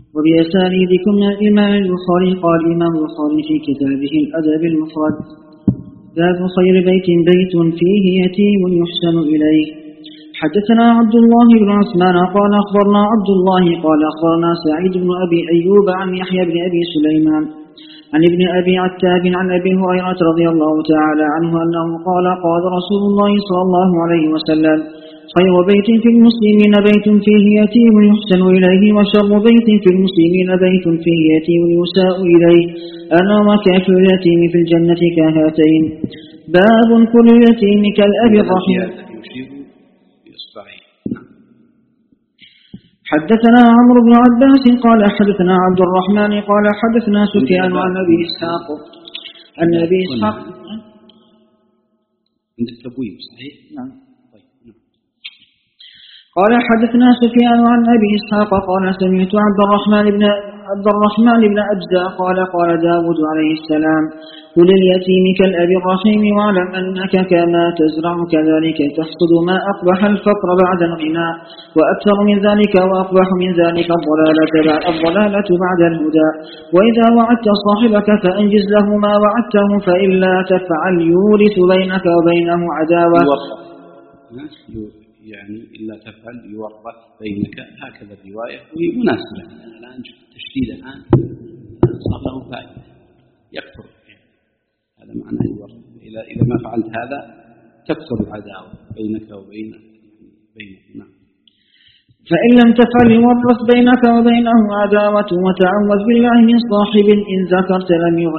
وبأسانيدكم من الإمام البخاري. قال الإمام البخاري في كتابه الأدب المفرد: باب خير بيت بيت فيه يتيم يحسن إليه. حدثنا عبد الله بن عثمان قال أخبرنا عبد الله قال أخبرنا سعيد بن أبي أيوب عن يحيى بن أبي سليمان عن ابن أبي عتاب عن أبي هريرة رضي الله تعالى عنه أنه قال: قال رسول الله صلى الله عليه وسلم: خير بيت في المسلمين بيت فيه يتيم يحسن إليه، وشر بيت في المسلمين بيت فيه يتيم يساء إليه. أنا وكافر اليتيم في الجنة كهاتين. باب كل اليتيم كالأب الرحيم. حدثنا عمرو بن عباس قال حدثنا عبد الرحمن قال حدثنا سفيان عن أبي إسحاق عن أبي إسحاق. عند التبويب صحيح؟ نعم. قال حدثنا سفيان عن أبي إسحاق قال سمعت عبد الرحمن بن أجزاء قال قال داود عليه السلام: كل اليتيم كالأب الرحيم، واعلم أنك كما تزرع كذلك تحصد ما أقبح الفقر بعد الغنى، وأكثر من ذلك وأقبح من ذلك الضلالة بعد الهدى. وإذا وعدت صاحبك فأنجز له ما وعدته، فإلا تفعل يورث بينك وبينه عداوة. يعني إلا تفعل يورث بينك، هكذا الرواية وهي مناسبة. أنا الآن تشديد الآن صار له فائدة، يكثر هذا معنى يورث. إذا ما فعلت هذا تكثر العداوة بينك وبينه. نعم. فإن لم تفعل يورث بينك وبينه عداوة. وتعوذ بالله من صاحب إن ذكرت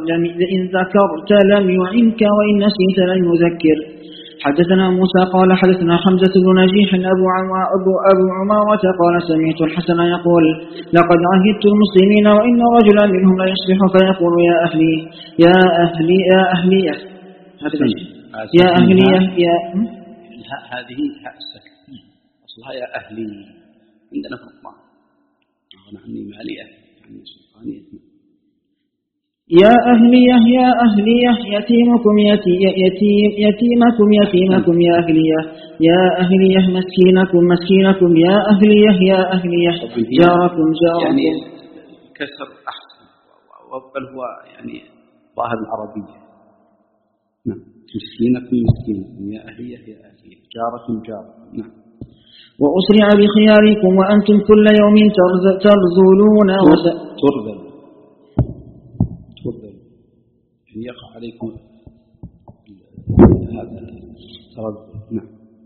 لم يعنك، وإن نسيت لم يذكر. حدثنا موسى قال حدثنا حمزة بن نجيح أبو عمارة قال سمعت الحسن يقول: لقد عهدت المسلمين وإن رجلا منهم لا يصبح فيقول: يا أهلي يا أهلي يا أهلية. يا أهلية يا هذه هاء السكن أصلها يا أهلي عندنا في القرآن. أغنى عني مالية عني سلطانية. يا أهلية يا أهلية يتيمكم يتيمكم يا أهلية يا أهلية مسكينكم يا أهلية يا أهلية جاركم يعني كسر أحسن، بل هو يعني ظاهر العربية. نعم. مسكينكم يا أهلية يا أهلية جاركم. نعم. وأسرع بخياركم وأنتم كل يوم ترذلون يقع عليكم هذا التردد. نعم.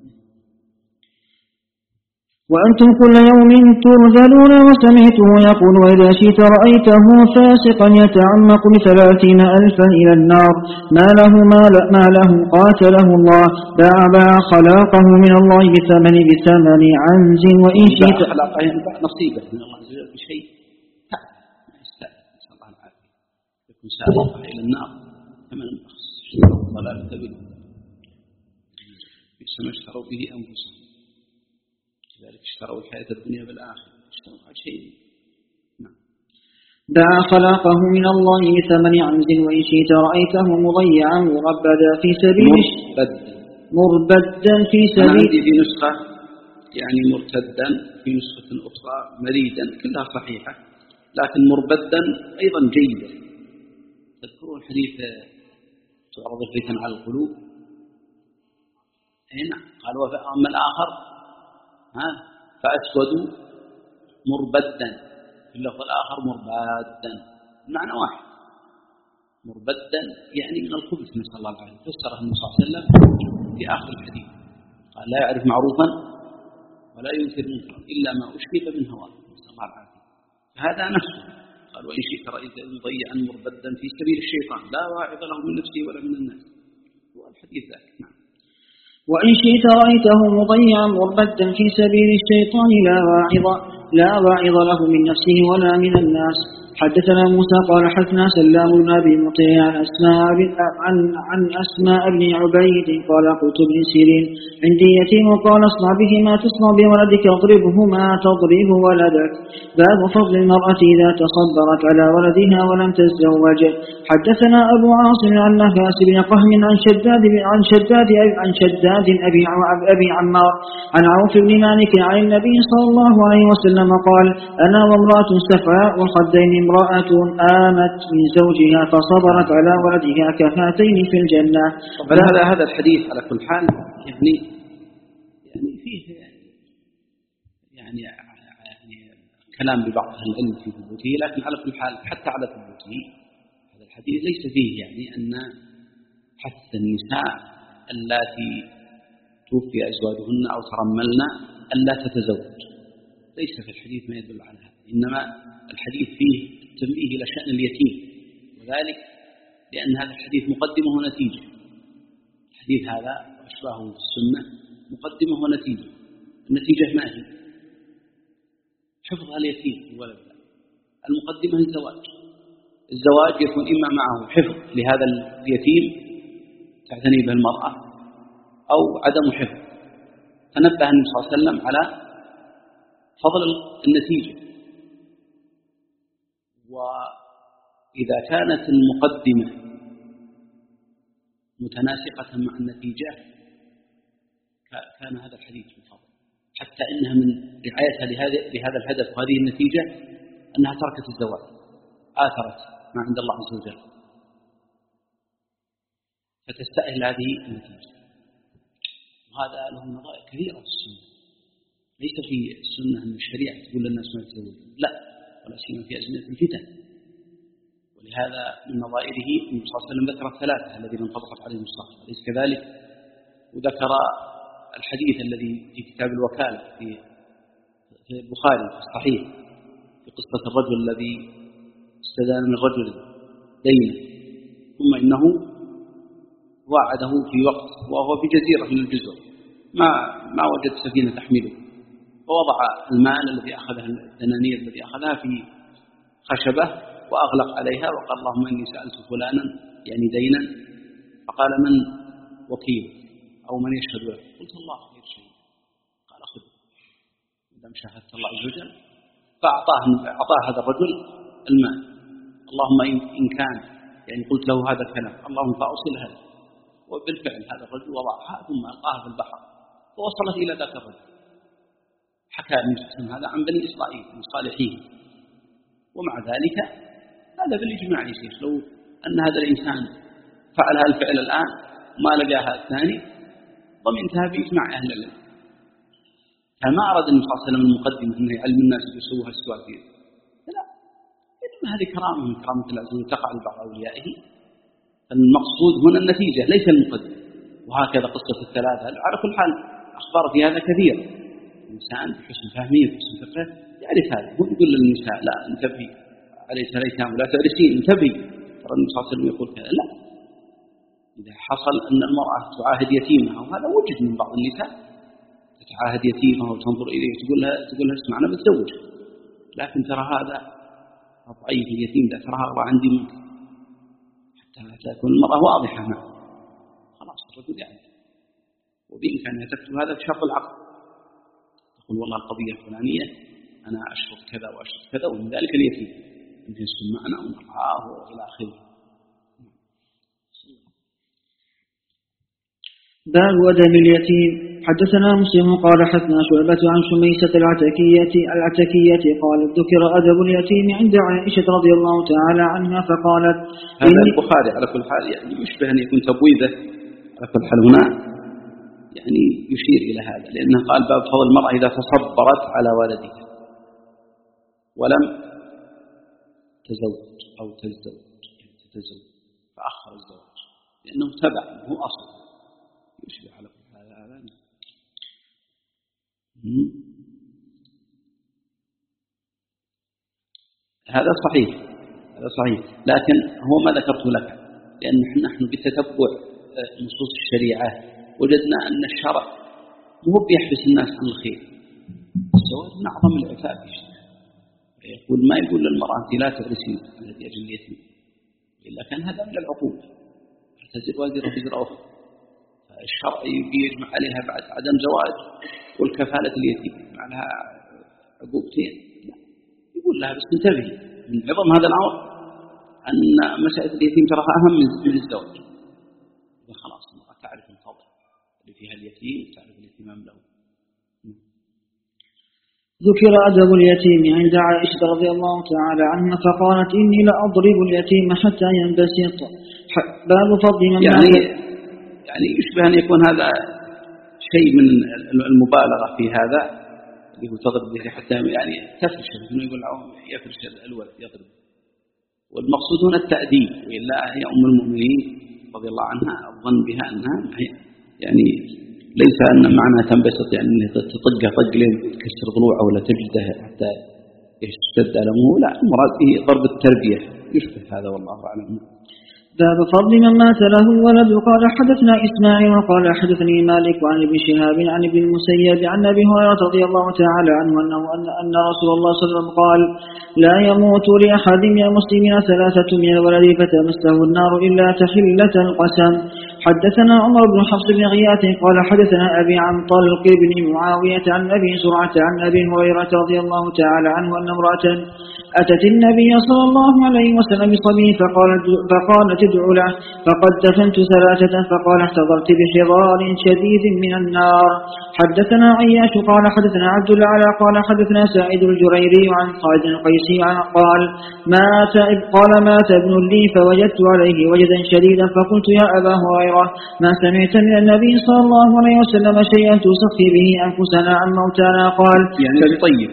وأنتم كل يوم ترذلون. وسمعته يقول: وإذا شئت رأيته فاسقا يتعمق ب30,000 إلى النار ما له قاتله الله. باع خلاقه من الله بثمن عنز. وإن شئت خلاقه ينبع نصيبه من الله عز وجل بشيء نسأل الله العافية، يكون سابقا إلى النار ثمن بخس. ضلالة به بئس ما اشتروا به أنفسهم، لذلك اشتروا الحياة الدنيا بالآخرة، اشتروا هذا شيء. نعم. باع خلاقه من الله بثمن عنز. وإن شئت رأيته مضيعا مربدا في سبيل مربدا في سبيل. عندي في نسخة يعني مرتدا، في نسخة أخرى مريدا، كلها صحيحة، لكن مربدا أيضا جيدة. تذكرون حديث تعرض الفتن على القلوب؟ هنا قال: وأما الآخر فأسودوا مربدا، في اللفظ الآخر مربدا، المعنى واحد. مربدا يعني من الخبث، نسأل الله العافية. فسره النبي صلى الله عليه وسلم في آخر الحديث قال: لا يعرف معروفا ولا ينكر منكرا إلا ما أشرب من هواه، نسأل الله العافية. فهذا نفسه. قال: وإن شئت رأيت مضيعا مربدا في سبيل الشيطان لا واعظ له من نفسه ولا من الناس. هو الحديث ذاك. نعم. وإن شئت رأيته مضيعا مربدا في سبيل الشيطان لا واعظ له من نفسه ولا من الناس. حدثنا موسى قال حدثنا سلام بن أبي مطيع عن أسماء بن عبيد قال قلت ابن سيرين عندي يتيم قال اصنع به ما تصنع بولدك اضربه ما تضرب ولدك. باب فضل المرأة إذا تصبرت على ولدها ولم تتزوج. حدثنا أبو عاصم عن نفاس بن قهم عن شداد أبي عمار عن عوف بن مالك عن النبي صلى الله عليه وسلم قال أنا وامرأة سفعاء الخدين امرأة آمت من زوجها فصبرت على ولدها كفاتين في الجنة. هذا الحديث على كل حال يعني فيه يعني كلام ببعض أهل العلم في ثبوته، لكن على كل حال حتى على ثبوته هذا الحديث ليس فيه يعني أن حث النساء اللاتي توفي أزواجهن أو ترملن ألا تتزوج، ليس في الحديث ما يدل على هذا، إنما الحديث فيه التنبيه إلى شأن اليتيم، وذلك لأن هذا الحديث مقدمه ونتيجة. الحديث هذا وأشباهه في السنة مقدمه ونتيجة. النتيجة ما هي؟ حفظ اليتيم الولد. المقدمة الزواج يكون إما معه حفظ لهذا اليتيم تعتني به المرأة أو عدم حفظ. تنبه النبي صلى الله عليه وسلم على فضل النتيجة، وإذا كانت المقدمة متناسقة مع النتيجة كان هذا الحديث من فضل، حتى إنها من رعايتها لهذا الهدف وهذه النتيجة أنها تركت الزواج، آثرت ما عند الله عز وجل، فتستأهل هذه النتيجة. وهذا له نظائر كثيرة في السنة، ليس في السنة أن الشريعة تقول للناس ما يتزوجون، لا، ولا سيما في أزمنة الفتن. ولهذا من نظائره النبي صلى الله عليه وسلم ذكر الثلاثة الذين انطبقت عليهم الصلاة، أليس كذلك؟ وذكر الحديث الذي في كتاب الوكالة في البخاري في الصحيح في قصة الرجل الذي استدان من رجل دينا ثم إنه وعده في وقت وهو في جزيرة من الجزر ما وجد سفينة تحمله، فوضع المال الذي أخذها الدنانير الذي أخذها في خشبة وأغلق عليها وقال اللهم إني سألت فلانا يعني دينا، فقال من وكيل أو من يشهد له؟ قلت الله خير شيء. قال خذ إذا شاهدت الله عز وجل، فأعطاه هذا الرجل المال. اللهم إن كان يعني قلت له هذا الكلام اللهم فأوصلها، وبالفعل هذا الرجل وضعها ثم ألقاها في البحر فوصلت إلى ذاك الرجل. حكى المسلم هذا عن بني إسرائيل من صالحيه، ومع ذلك هذا بالإجماع يا شيخ، لو أن هذا الإنسان فعل هذا الفعل الآن ما لقاها الثاني ضمنتها بإجماع أهل العلم. فما أراد النبي صلى الله عليه وسلم المقدمة أنه يعلم الناس يسووها السوافير، لا، إنما هذه كرامة من كرامة الله عز وجل تقع لبعض أوليائه. المقصود هنا النتيجة ليس المقدم. وهكذا قصة الثلاثة على كل حال أخبار في هذا كثير. الإنسان بحسن فهمه وحسن فقهه يعرف هذا، هو يقول للنساء لا انتبهي عليك الأيتام ولا تعرسين، انتبهي، ترى النبي صلى الله عليه وسلم يقول كذا. لا، إذا حصل أن المرأة تعاهد يتيمها، وهذا وجد من بعض النساء تتعاهد يتيمها وتنظر إليه تقول لها اسمع أنا بتزوج، لكن ترى هذا ضعيف اليتيم ده، ترى هذا عندي منك، حتى تكون المرأة واضحة معه، خلاص الرجل يعني. وبإمكانها تكتب هذا في شرط العقد، تقول والله القضية الفلانية أنا أشرط كذا وأشرط كذا، ومن ذلك اليتيم يمكن يسكن معنا ونرعاه وإلى آخره. باب أدب اليتيم. حدثنا مسلم قال حدثنا شعبة عن شميسة العتكية قال ذكر أدب اليتيم عند عائشة رضي الله تعالى عنها فقالت هذا البخاري على كل حال يعني يشبه أن يكون تبويبه على كل حال هنا، يعني يشير إلى هذا، لأنه قال باب فضل المرأة إذا تصبرت على ولدها ولم تزوج أو تتزوج فأخر الزواج، لأنه تبع هو أصل يشبه على كل حال هذا. هذا صحيح، لكن هو ما ذكرته لك، لأن نحن بتتبع نصوص الشريعة وجدنا أن الشرع مو بيحبس الناس عن الخير. الزواج من أعظم العفاف، يقول ما يقول للمرأة أنت لا تغرسين الذي أجل اليتيم، إلا كان هذا من العقوق، تزر وازرة وزر أخرى، فالشرع يجمع عليها بعد عدم زواج والكفالة اليتيم مع لها عقوبتين. لا، يقول لها بس انتبهي من عظم هذا الأمر أن مسألة اليتيم تراها أهم من الزواج. خلاص المرأة تعرف الفضل اللي فيها اليتيم وتعرف الاهتمام له. ذكر أدب اليتيم عند عائشة رضي الله تعالى عنها فقالت إني لأضرب اليتيم حتى ينبسط. باب فضل من يعني يشبه أن يكون هذا شيء من المبالغة في هذا اللي هو تضرب به حتى يعني تفرش، إنه يقول يفرش الولد يضرب، والمقصود هنا التأديب، وإلا هي أم المؤمنين رضي الله عنها الظن بها أنها يعني ليس أن معناها تنبسط يعني أنها تطقه طق لين تكسر ضلوعه ولا تجده حتى يشتد ألمه، لا، المراد به ضرب التربية، يشبه هذا والله أعلم. باب فضل من مات له ولد. قال حدثنا إسماعيل وقال حدثني مالك عن ابن شهاب عن ابن المسيب عن أبي هريرة رضي الله تعالى عنه أن رسول الله صلى الله عليه وسلم قال لا يموت لأحد من المسلمين 3 من الولد فتمسه النار إلا تحلة القسم. حدثنا عمر بن حفص بن غياث قال حدثنا أبي عن طلق بن معاوية عن أبي زرعة عن أبي هريرة رضي الله تعالى عنه أن امرأة أتت النبي صلى الله عليه وسلم بصبي فقالت ادعو له فقد دفنت 3 فقال احتضرت بحضار شديد من النار. حدثنا عياش قال حدثنا عبد الأعلى قال حدثنا سعيد الجريري عن خالد القيسي قال مات ابن لي فوجدت عليه وجدا شديدا فقلت يا أبا هريرة ما سمعت من النبي صلى الله عليه وسلم شيئا تصفي به أنفسنا عن موتانا؟ قال يعني طيب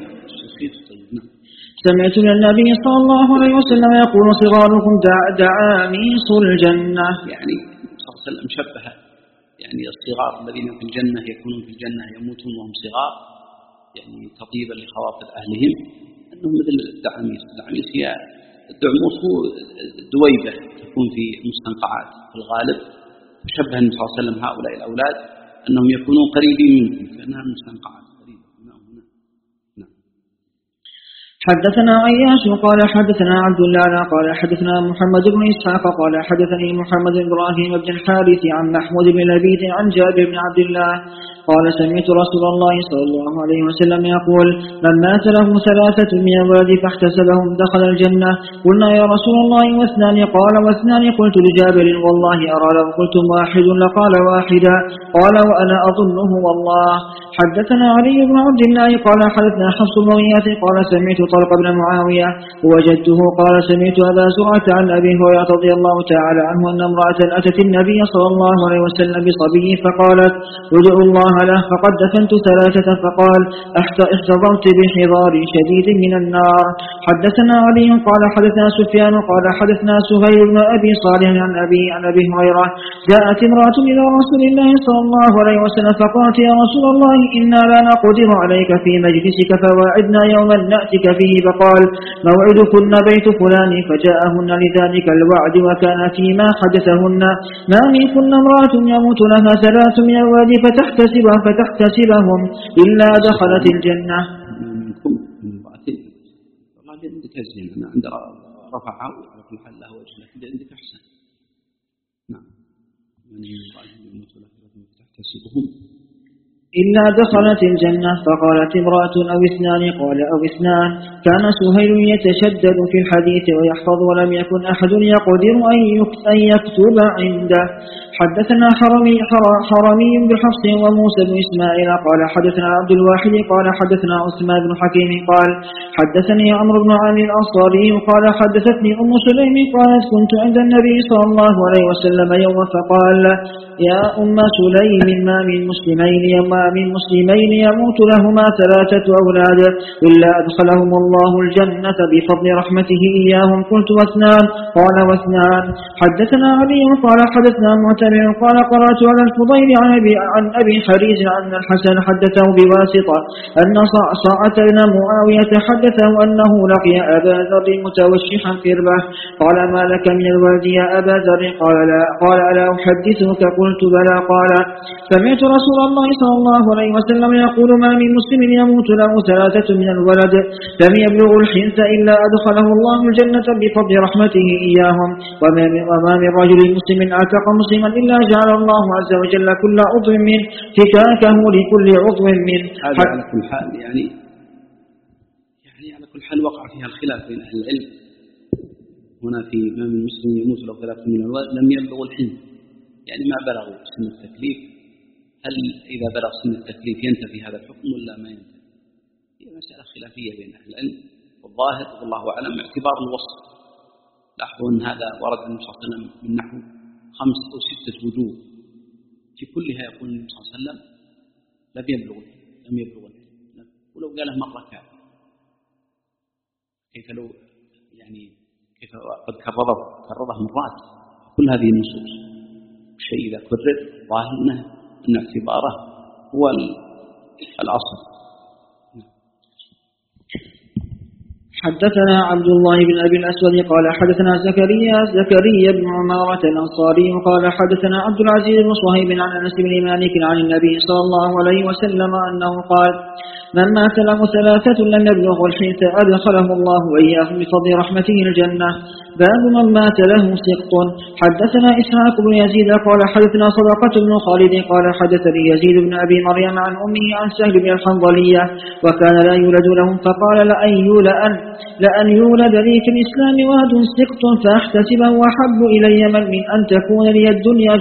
سمعت من النبي صلى الله عليه وسلم يقول صغاركم دعاميص الجنة. يعني صلى الله عليه وسلم شبه يعني الصغار الذين في الجنة يكونون في الجنة يموتون وهم صغار، يعني تطيبا لخواطر أهلهم، أنهم مثل الدعاميص. الدعاميص هي الدعموس هو دويبة تكون في مستنقعات في الغالب، فشبه النبي صلى الله عليه وسلم هؤلاء الأولاد أنهم يكونون قريبين منكم كأنها مستنقعات قريبة. حدثنا عياش قال حدثنا عبد الله قال حدثنا محمد بن إسحاق قال حدثني محمد بن إبراهيم بن الحارث عن محمود بن لبيد عن جابر بن عبد الله قال سمعت رسول الله صلى الله عليه وسلم يقول من مات له 3 من الولد فاحتسبهم دخل الجنة. قلنا يا رسول الله واثنان؟ قال واثنان. قلت لجابر والله أرى لو قلتم 1 لقال 1. قال وأنا أظنه والله. حدثنا علي بن عبد الله قال حدثنا حفص بن غياث قال سمعت طلق بن معاوية وجدته قال سمعت أبا زرعة عن أبي هريرة رضي الله تعالى عنه أن امرأة أتت النبي صلى الله عليه وسلم بصبي فقالت ادعوا الله له فقد دفنت 3 فقال احتضرت بحضار شديد من النار. حدثنا علي قال حدثنا سفيان قال حدثنا سهيل بن أبي صالح عن أبي هريرة جاءت امرأة إلى رسول الله صلى الله عليه وسلم فقالت يا رسول الله إنا لا نقدر عليك في مجلسك فواعدنا يوما نأتك فيه. فقال موعدكن بيت فلان فجاءهن لذلك الوعد وكان فيما حدثهن ما منكن امرأة يموت لها 3 من الولد فتحتسبهم إلا دخلت الجنة. منكم من امرأتين والله عندك أزين أنا عند رفعها على كل حال له وجه لكن عندك أحسن. نعم من امرأة يموت لها فتحتسبهم إلا دخلت الجنة. فقالت امرأة أو 2 قال أو 2. كان سهيل يتشدد في الحديث ويحفظ ولم يكن أحد يقدر أن يكتب عنده. حدثنا حرمي بحفص وموسى بن إسماعيل قال حدثنا عبد الواحد قال حدثنا عثمان بن حكيم قال حدثني عمرو بن عامر الأنصاري قال حدثتني أم سليم قالت كنت عند النبي صلى الله عليه وسلم يوما فقال يا أم سليم ما من مسلمين يموت لهما 3 أولاد إلا أدخلهم الله الجنة بفضل رحمته إياهم. قلت 2 قال 2. حدثنا علي قال حدثنا معتمر جابر قال قرأت على الفضيل عن أبي حريز أن الحسن حدثه بواسطة أن صاعة بن معاوية حدثه أنه لقي أبا ذر متوشحا قربه قال ما لك من الولد يا أبا ذر قال لا قال ألا أحدثك قلت بلى قال سمعت رسول الله صلى الله عليه وسلم يقول ما من مسلم يموت له 3 من الولد لم يبلغ الحنث إلا أدخله الله الجنة بفضل رحمته إياهم وما من رجل مسلم أعتق مسلما إلا جعل الله عز وجل كل عضو منه فكاكه لكل عضو منه. هذا على كل حال يعني على كل حال وقع فيها الخلاف بين أهل العلم. هنا في ما من مسلم يموت له 3 من الولد لم يبلغ الحنث يعني ما بلغوا سن التكليف. هل إذا بلغ سن التكليف ينتفي هذا الحكم ولا ما ينتفي؟ هي مسألة خلافية بين أهل العلم. والظاهر والله أعلم اعتبار الوصف. لاحظوا أن هذا ورد النبي صلى الله عليه وسلم من نحو 5 أو 6 وجوه في كلها يقول النبي صلى الله عليه وسلم لم يبلغ ولو قاله مرة كان كيف لو يعني كيف قد كرره مرات. كل هذه النصوص شيء إذا كرر ظاهر أن اعتباره هو الأصل. حدثنا عبد الله بن أبي الأسود قال حدثنا زكريا بن عمارة الأنصاري قال حدثنا عبد العزيز بن صهيب عن أنس بن مالك عن النبي صلى الله عليه وسلم أنه قال من مات له 3 لم يبلغ الحنث أدخله الله وإياهم بفضل رحمته الجنة. باب من مات له سقط. حدثنا إسحاق بن يزيد قال حدثنا صدقة بن خالد قال حدثني يزيد بن أبي مريم عن أمه عن سهل بن الحنظلية وكان لا يولد لهم فقال لأن يولد لي في الإسلام ولد سقط فأحتسبه وأحب إلي من أن تكون لي الدنيا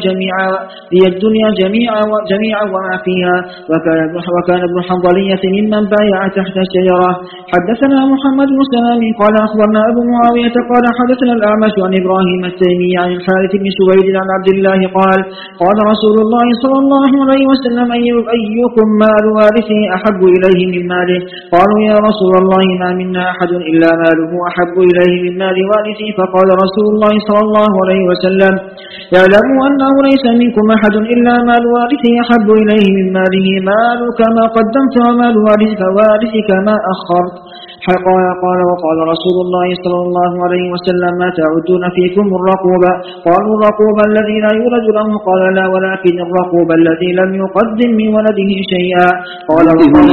جميعا وما فيها. وكان ابن حنظلية ممن بايع تحت الشجرة. حدثنا محمد بن سلام قال أخبرنا أبو معاوية قال حدثنا الأعمش عن إبراهيم التيمي عن الحارث بن سويد عن عبد الله قال رسول الله صلى الله عليه وسلم أيكم مال وارثه أحب إليه من ماله قالوا يا رسول الله ما منا أحد إلا ماله أحب إليه من مال وارثه فقال رسول الله صلى الله عليه وسلم اعلموا أنه ليس منكم أحد إلا مال وارثه أحب إليه من ماله مالك ما قدمت ومال وارثك ما أخرت. وقال رسول الله صلى الله عليه وسلم ما تعدون فيكم الرقوبة قالوا الرقوب الذي لا يولد له قال لا ولكن الرقوب الذي لم يقدم من ولده شيئا. قال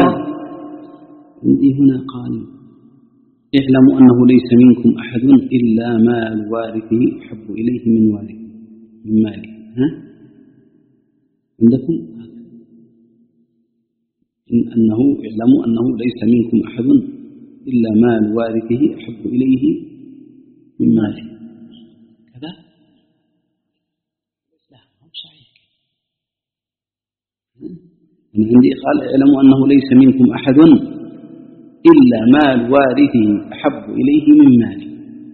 عندي هنا قال اعلموا أنه ليس منكم أحد إلا مال وارثه أحب إليه من ماله. عندكم اعلموا أنه ليس منكم أحد إلا مال وارثه أحب إليه من ماله كذا. لا هو صحيح. عندي قال اعلموا أنه ليس منكم أحد إلا مال وارثه أحب إليه من ماله.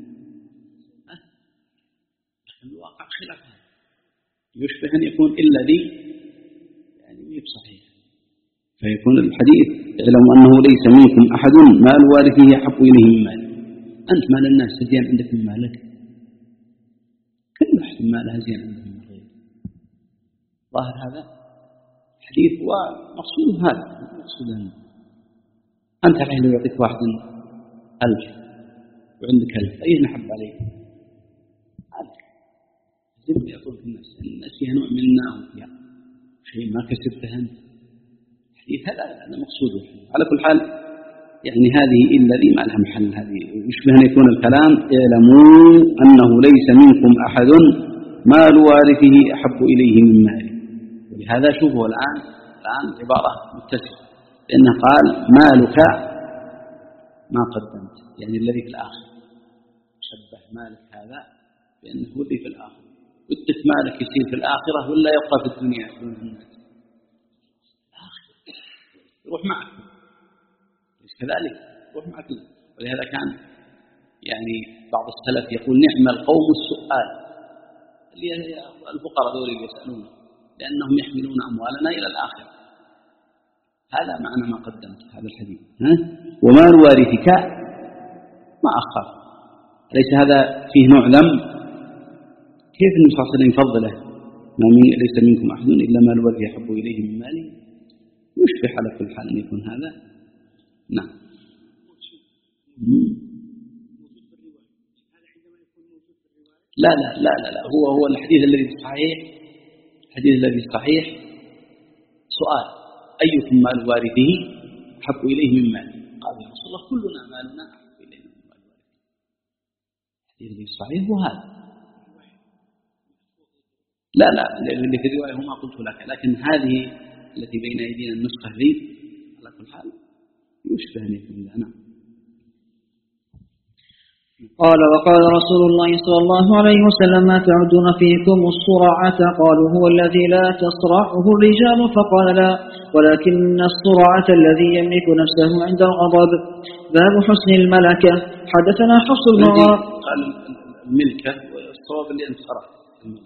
الواقع خلاف هذا يشبه أن يكون إلا ذي يعني ميب صحيح. فيكون الحديث اعلموا أنه ليس منكم أحد مال وارثه أحب إليه من ماله. أنت مال الناس زين عندك من مالك. كل واحد مالها زين عندك من غيره. ظاهر هذا الحديث ومقصود هذا مقصود أنت الحين لو يعطيك واحد 1000 وعندك 1000 أيه نحب عليك هذا زين يعطوك الناس فيها نوع من النعم فيها شيء ما كسبته أنت. هذا مقصوده. على كل حال يعني هذه إلا ذي ما لها محل. هذه يشبه أن يكون الكلام اعلموا أنه ليس منكم أحد مال وارثه أحب إليه من ماله. ولهذا شوفوا الآن عبارة متسعة لأنه قال مالك ما قدمت يعني الذي في الآخر. شبه مالك هذا بأنه الذي في الآخر. ودك مالك يصير في الآخرة ولا يبقى في الدنيا دون الناس يروح معك ليس كذلك يروح معك. ولهذا كان يعني بعض السلف يقول نعم القوم السؤال اللي الفقراء دول يسألون لأنهم يحملون أموالنا إلى الآخرة. هذا معنى ما قدمت هذا الحديث. ومال وارثك ما أخر. ليس هذا فيه نوع ذم؟ كيف النبي صلى الله عليه وسلم يفضله ليس منكم أحد إلا مال الوارث يحب إليه من ماله، يشبه على كل حال أن يكون هذا. نعم. لا لا لا لا, لا. هو الحديث الذي صحيح سؤال: أيكم مال وارثه أحب إليه من ماله؟ قال يا رسول الله كلنا مالنا أحب إليه من مال وارثه. الحديث الذي صحيح هو هذا. لا اللي في الرواية هو ما قلت لك، لكن هذه التي بين أيدينا النسخة ذي على كل حال يشبه أن يكون ذا. نعم. قال: وقال رسول الله صلى الله عليه وسلم: ما تعدون فيكم الصرعة؟ قالوا: هو الذي لا تصرعه الرجال. فقال: لا، ولكن الصرعة الذي يملك نفسه عند الغضب. باب حسن الملكة. حدثنا حفص بن عمر. قال الملكة والصواب اللي انصرع الملكة.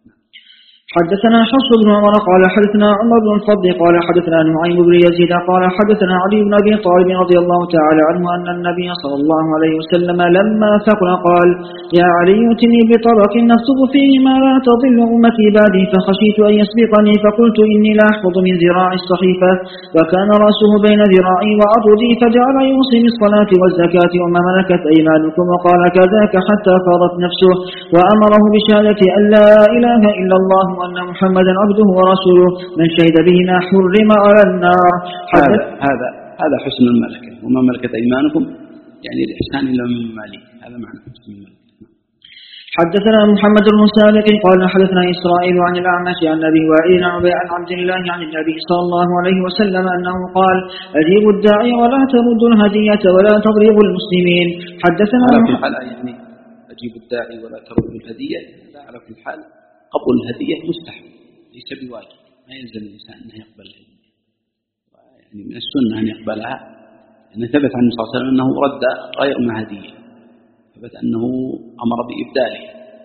حدثنا حفص بن عمر قال حدثنا عمر بن الفضل قال حدثنا نعيم بن يزيد قال حدثنا علي بن أبي طالب رضي الله تعالى عنه أن النبي صلى الله عليه وسلم لما ثقل قال: يا علي ائتني بطبق نكتب فيه ما لا تضل أمتي بعدي، فخشيت أن يسبقني فقلت إني لا أحفظ من ذراع الصحيفة، وكان رأسه بين ذراعي وعضدي، فجعل يوصي بالصلاة والزكاة وما ملكت أيمانكم، وقال كذاك حتى فاضت نفسه، وأمره بشهادة أن لا إله إلا الله وأن محمدا عبده ورسوله، من شهد بهما حرم على النار. هذا حسن الملكة. وما ملكت أيمانكم يعني الإحسان إلى من مالك، هذا معنى حسن الملكة. حدثنا محمد بن سابق قال حدثنا إسرائيل عن الأعمش عن أبي وائل عن عبد الله عن النبي صلى الله عليه وسلم أنه قال: أجيبوا الداعي ولا تردوا الهدية ولا تضربوا المسلمين. حدثنا على كل حال يعني أجيبوا الداعي ولا تردوا الهدية، على كل حال قبول الهدية مستحب ليس بواجب، ما يلزم الإنسان أنه يقبل الهدية، يعني من السنة أن يقبلها، أن ثبت عن النبي صلى الله عليه وسلم أنه رد غير ما هدية، ثبت أنه أمر بإبداله،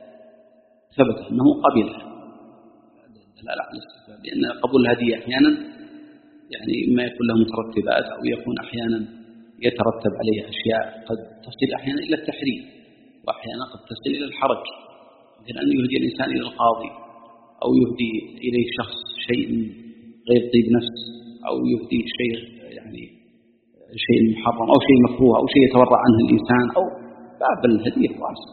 ثبت أنه قبلها، دلالة على الاستحباب، لأن قبول الهدية أحيانا يعني ما يكون له مترتبات، أو يكون أحيانا يترتب عليه أشياء قد تصل أحيانا إلى التحريم، وأحيانا قد تصل إلى الحرج، مثل أن يهدي الإنسان إلى القاضي، أو يهدي إليه شخص شيء غير طيب نفس، أو يهدي شيء يعني شيء محرم أو شيء مكروه أو شيء يتورع عنه الإنسان، أو باب الهدية واسع.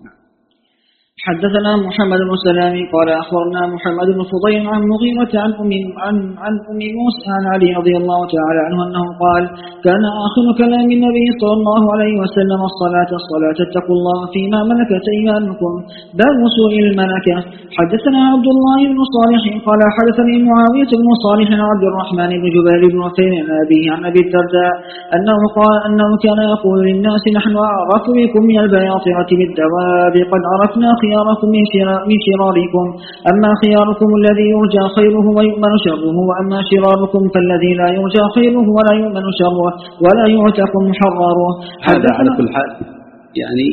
حدثنا محمد بن سلام قال أخبرنا محمد بن فضيل عن مغيرة عن أم موسى عن علي رضي الله تعالى عنه أنه قال: كان آخر كلام النبي صلى الله عليه وسلم: الصلاة اتقوا الله فيما ملكت أيمانكم. باب سوء الملكة. حدثنا عبد الله بن صالح قال حدثني معاوية بن صالح عن عبد الرحمن بن جبير بن وفير عن أبيه عن أبي الدرداء أنه كان يقول للناس: نحن أعرف بكم من البياطرة بالدواب، قد عرفنا خياركم من شراركم، أما خياركم الذي يرجى خيره ويؤمن شره، وأما شراركم فالذي لا يرجى خيره ولا يؤمن شره ولا يعتق محرره. هذا على كل حال يعني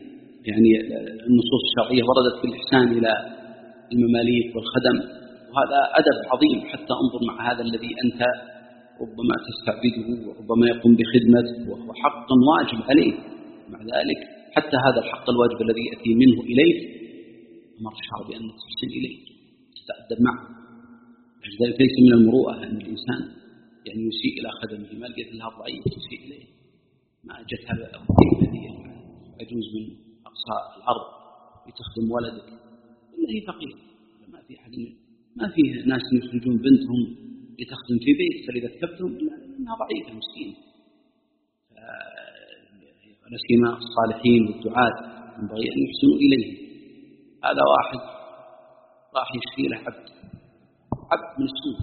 النصوص الشرعية وردت بالإحسان إلى المماليك والخدم، وهذا أدب عظيم. حتى انظر مع هذا الذي أنت ربما تستعبده وربما يقوم بخدمتك وهو حق واجب عليه، مع ذلك حتى هذا الحق الواجب الذي يأتي منه إليك أمر الشرع بأن تحسن إليه، تتأدب معه. لذلك ليس من المروءة أن الإنسان يعني يسيء إلى خدمه، ما لقيت لها ضعيف يسيء إليه، ما أجت هذا الذي يجوز من أقصى الأرض لتخدم ولدك إلا هي فقير، ما في ناس يخرجون بنتهم لتخدم في بيت، فإذا كتبتهم إنها ضعيفة مسكينة. نسيما الصالحين والدعاة ينبغي أن يحسنوا إليه. هذا واحد راح يشفي له عبد من السوء،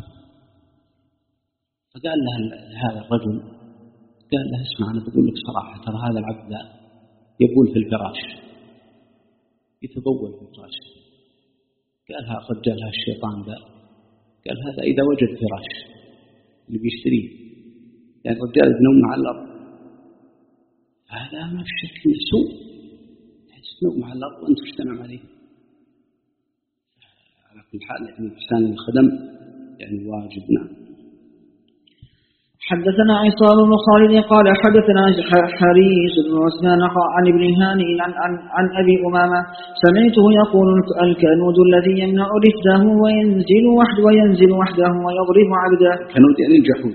فقال له هذا الرجل، قال له: اسمع، أنا بقول لك صراحة، ترى هذا العبد لا يبول في الفراش، يتبول في الفراش. قالها رجالها الشيطان ذا، قال: هذا إذا وجد فراش اللي بيشتريه، يعني الرجال ينوم على الأرض، هذا ما في شك انه سوء، تنوم على الأرض وأنت تجتمع عليه. على كل حال يعني إحسان الخدم يعني واجب. نعم. حدثنا عصام بن خالد قال حدثنا حريص بن عثمان عن ابن هانئ عن أبي أمامة سمعته يقول الكنود الذي يمنع رفده وينزل وحده ويضرب عبده. كنود يعني الجحود.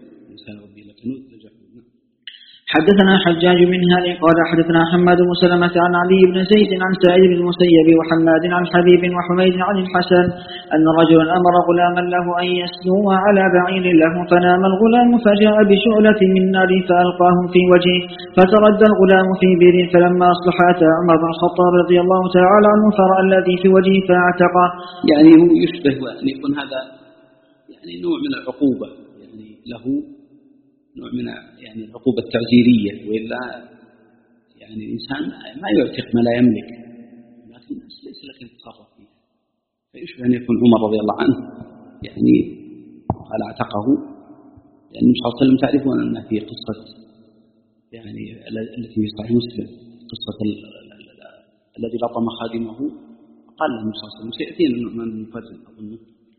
حدثنا حجاج بن هانئ قال حدثنا حماد بن سلمة عن علي بن زيد عن سعيد بن المسيب وحماد عن حبيب وحميد عن الحسن أن رجلا أمر غلاما له أن يسلو على بعير له فنام الغلام فجاء بشعلة من نار فألقاه في وجهه فتردى الغلام في بئر فلما أصبح أتى عمر بن الخطاب رضي الله تعالى عنه فرأى الذي في وجهه فاعتقه. يعني هو يشبه أن يكون هذا يعني نوع من العقوبة يعني له نوع من يعني العقوبة التعزيرية، وإلا يعني الإنسان ما يعتق ما لا يملك، لكن الناس ليس لك أن تتصرف فيه، فيشبه أن يكون عمر رضي الله عنه يعني قال اعتقه، لأن النبي صلى الله عليه وسلم تعرفون أن في قصة يعني التي في صحيح مسلم قصة الذي لطم خادمه قال له النبي صلى الله عليه وسلم سيأتينا من المفزن أظنه،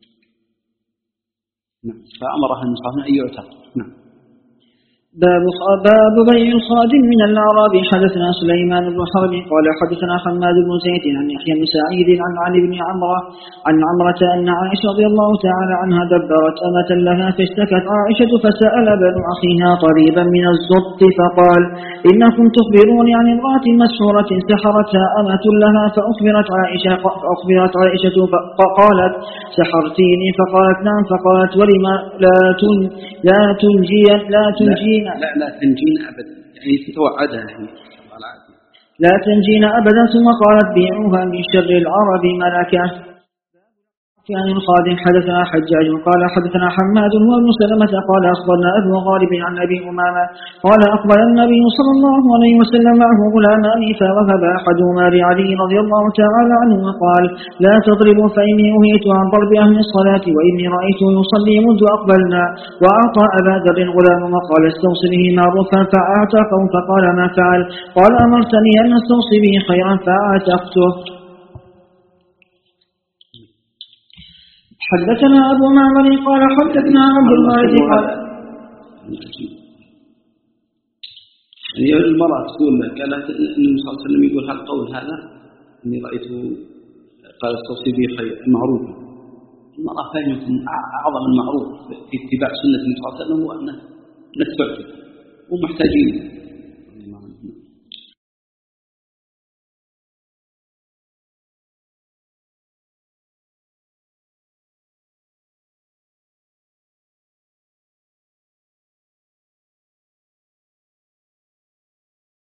نعم، فأمرها النبي صلى الله عليه وسلم أن يعتق. نعم. باب بيع الخادم من الأعراب. حدثنا سليمان بن حرب قال حدثنا حماد بن زيد عن يحيى بن سعيد عن علي بن عمرة أن عائشة رضي الله تعالى عنها دبرت أمة لها فاشتكت عائشة فسأل بن أخيها طبيبا من الزط فقال إنكم تخبروني عن امرأة مسحورة سحرتها أمة لها فأخبرت عائشة فقالت سحرتيني فقالت نعم فقالت ولما لا تنجين لا تنجين أبدا، يعني تتوعدها هي لا تنجين أبدا. ثم قالت بيعوها من شر العرب ملكة. عن الخادم حدثنا حجاج قال حدثنا حماد وابن سلمة قال أخبرنا أبو غالب عن أبي أمامة قال أقبل النبي صلى الله عليه وسلم معه غلامان فوهب أحدهما لعلي رضي الله تعالى عنه وقال لا تضربوا فإني أهيت عن ضرب أهل الصلاة وإني رأيته يصلي منذ أقبلنا. وأعطى أبا ذر غلام وقال استوصي به معروفا فأعتقه فقال ما فعل؟ قال أمرتني أن استوصي به خيرا فأعتقته. حدثنا أبو معمر قال حدثنا عبد المالك قال يعني المرأة تقول قالت النبي صلى الله عليه وسلم يقول هالقول هذا إني رأيته قال استوصي به خير معروفا. المرأة فهمت أن أعظم المعروف في اتباع سنة النبي صلى الله عليه وسلم هو أنك تعتق ومحتاجين